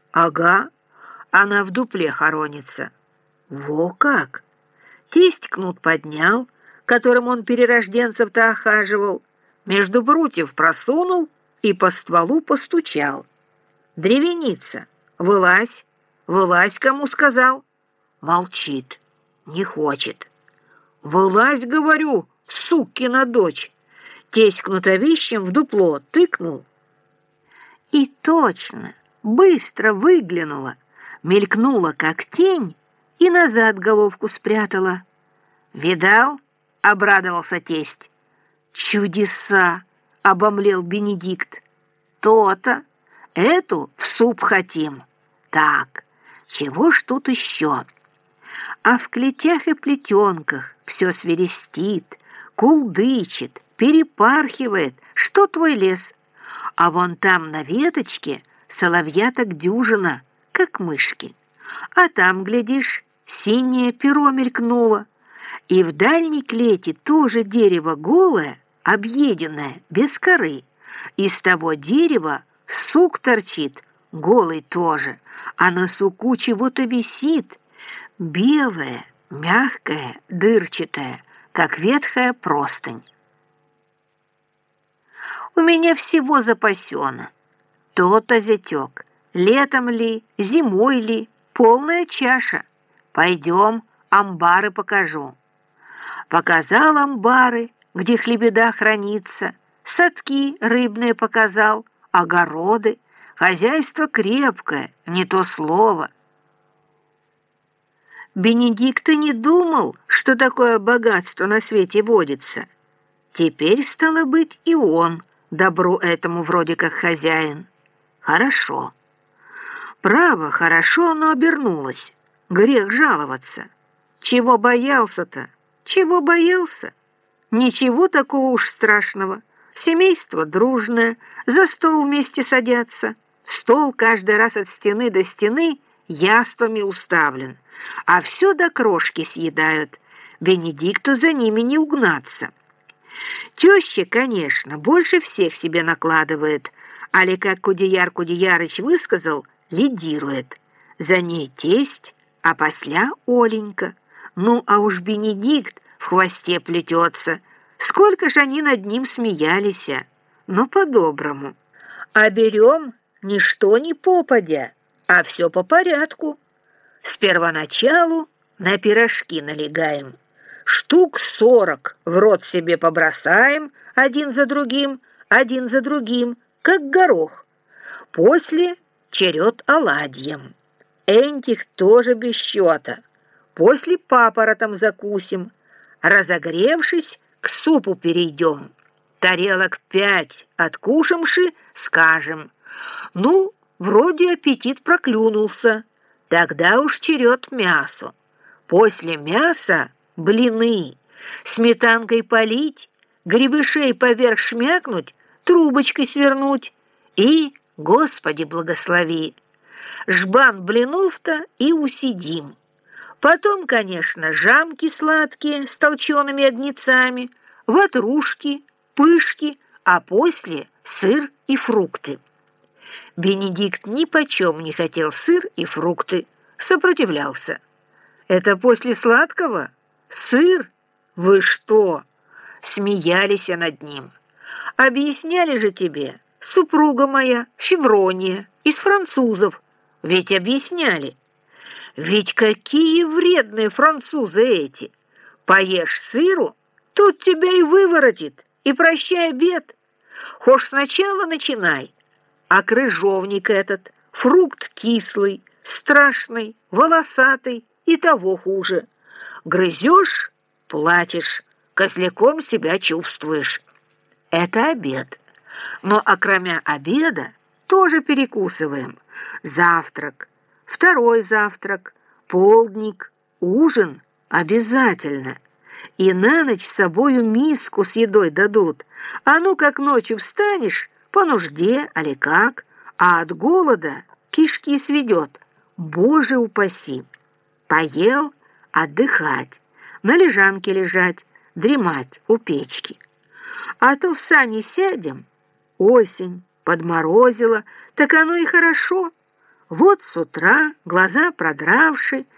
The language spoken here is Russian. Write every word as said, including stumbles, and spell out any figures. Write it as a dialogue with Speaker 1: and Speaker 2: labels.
Speaker 1: Ага, она в дупле хоронится. Во как! Тесть кнут поднял, которым он перерожденцев-то охаживал, между брутьев просунул и по стволу постучал. Древеница, вылазь, вылазь, кому сказал. Молчит, не хочет. Вылазь, говорю, сукина дочь. Тесть кнутовищем в дупло тыкнул. И точно, быстро выглянула, мелькнула, как тень, и назад головку спрятала. «Видал?» — обрадовался тесть. «Чудеса!» — обомлел Бенедикт. «То-то! Эту в суп хотим. Так, чего ж тут еще?» А в клетях и плетенках все свирестит, кулдычит, перепархивает, что твой лес. А вон там на веточке соловья так дюжина, как мышки. А там, глядишь, синее перо мелькнуло. И в дальней клете тоже дерево голое, объеденное, без коры. Из того дерева сук торчит, голый тоже, а на суку чего-то висит, белое, мягкое, дырчатое, как ветхая простынь. У меня всего запасено. То-то, зятек, летом ли, зимой ли, полная чаша. Пойдем, амбары покажу. Показал амбары, где хлебеда хранится, садки рыбные показал, огороды, хозяйство крепкое, не то слово. Бенедикт и не думал, что такое богатство на свете водится. Теперь, стало быть, и он добру этому вроде как хозяин. Хорошо. Право, хорошо оно обернулось. Грех жаловаться. Чего боялся-то? Чего боялся? Ничего такого уж страшного. Семейство дружное, за стол вместе садятся. Стол каждый раз от стены до стены яствами уставлен, а все до крошки съедают. Бенедикту за ними не угнаться. Теща, конечно, больше всех себе накладывает, али, как Кудеяр Кудеярыч высказал, лидирует. За ней тесть, а после Оленька. Ну, а уж Бенедикт в хвосте плетется. Сколько ж они над ним смеялись, но по-доброму. А берем ничто не попадя, а все по порядку. С первоначалу на пирожки налегаем. Штук сорок в рот себе побросаем один за другим, один за другим, как горох. После черед оладьям. Энтих тоже без счета. После папоротом закусим. Разогревшись, к супу перейдем. Тарелок пять откушамши, скажем: ну, вроде аппетит проклюнулся. Тогда уж черед мясу. После мяса блины, сметанкой полить, гребешей поверх шмякнуть, трубочкой свернуть и, Господи благослови, жбан блинов-то и усидим. Потом, конечно, жамки сладкие с толчеными огнецами, ватрушки, пышки, а после сыр и фрукты. Бенедикт нипочем не хотел сыр и фрукты, сопротивлялся. «Это после сладкого? Сыр? Вы что?» Смеялись над ним. «Объясняли же тебе, супруга моя, Феврония, из французов. Ведь объясняли. Ведь какие вредные французы эти! Поешь сыру, тут тебя и выворотит, и прощай обед. Хошь сначала начинай, а крыжовник этот, фрукт кислый, страшный, волосатый и того хуже. Грызешь — плачешь, козляком себя чувствуешь. Это обед. Но окромя обеда тоже перекусываем. Завтрак, второй завтрак, полдник, ужин обязательно. И на ночь с собою миску с едой дадут. А ну, как ночью встанешь, по нужде, али как, а от голода кишки сведет. Боже упаси! Поел — отдыхать, на лежанке лежать, дремать у печки. А то в сани сядем, осень, подморозило, так оно и хорошо. Вот с утра, глаза продравши,